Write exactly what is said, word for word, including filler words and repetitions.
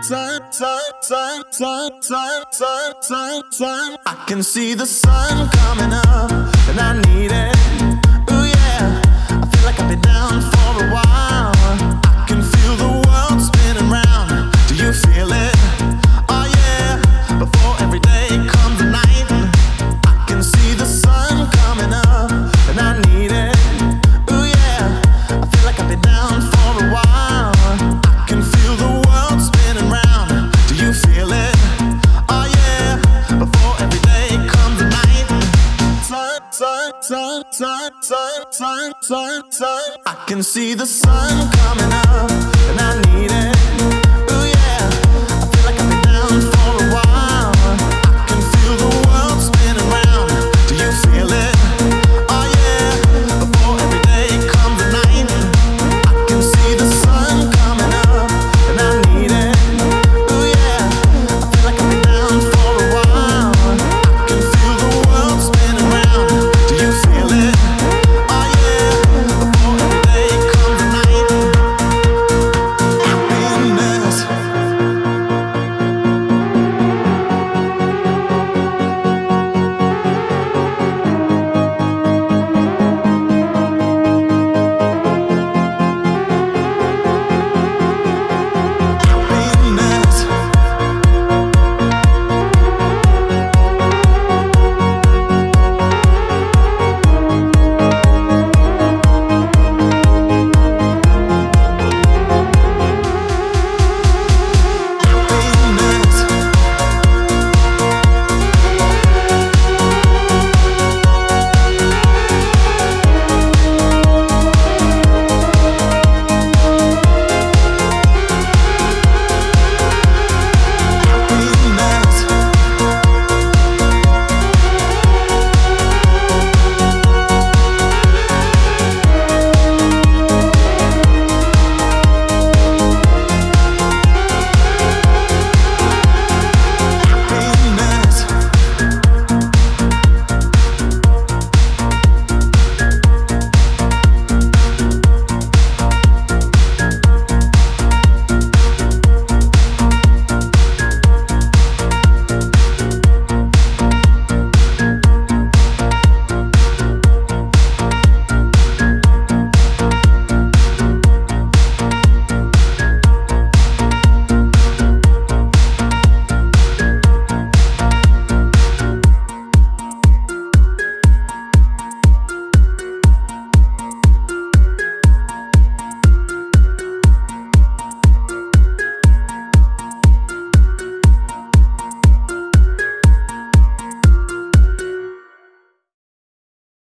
sun, sun, sun, sun, sun, sun, sun, sun. I can see the sun coming up, and I need it. Ooh yeah, I feel like I've been down for a while. I can feel the world spinning round. Do you feel it? Oh yeah, before every day comes a night. I can see the sun coming up, and I need it. Ooh yeah, I feel like I've been down for a while. I can feel the world spinning round. Do you feel it? Oh yeah, before every day comes a night. Sun, sun, sun, sun, sun, sun, sun, sun. I can see the sun coming up.